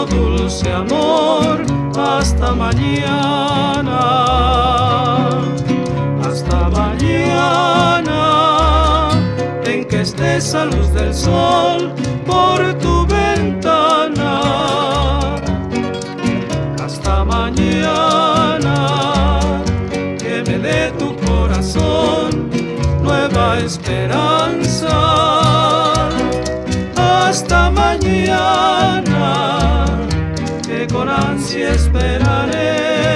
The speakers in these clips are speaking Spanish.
nuestro dulce amor. Hasta mañana, hasta mañana, en que estés a luz del sol por tu ventana. Hasta mañana, que me dé tu corazón nueva esperanza. Hasta mañana, que con ansia esperaré.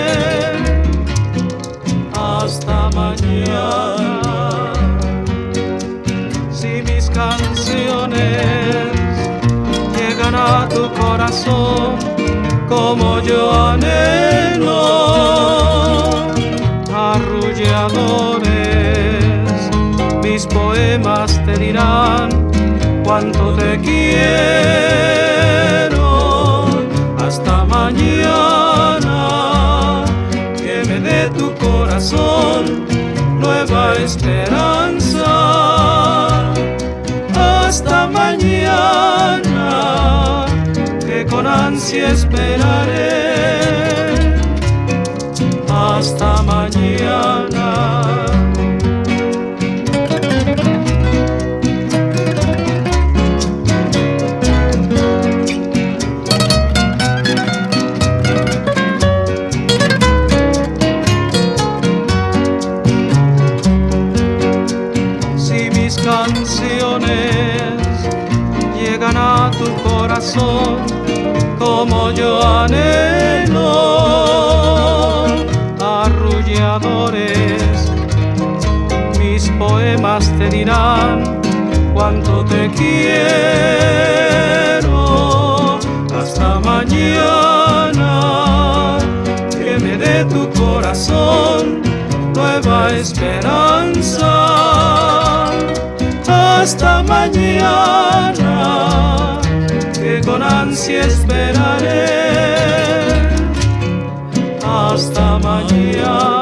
Hasta mañana. Si mis canciones llegan a tu corazón como yo anhelo, arrulladores, mis poemas te dirán cuánto te quiero. Hasta mañana, que me dé tu corazón nueva esperanza. Hasta mañana, que con ansia esperaré. Hasta mañana. Canciones llegan a tu corazón como yo anhelo, arrulladores, mis poemas te dirán cuánto te quiero. Hasta mañana, que me dé tu corazón nueva esperanza. Hasta mañana, que con ansia esperaré. Hasta mañana.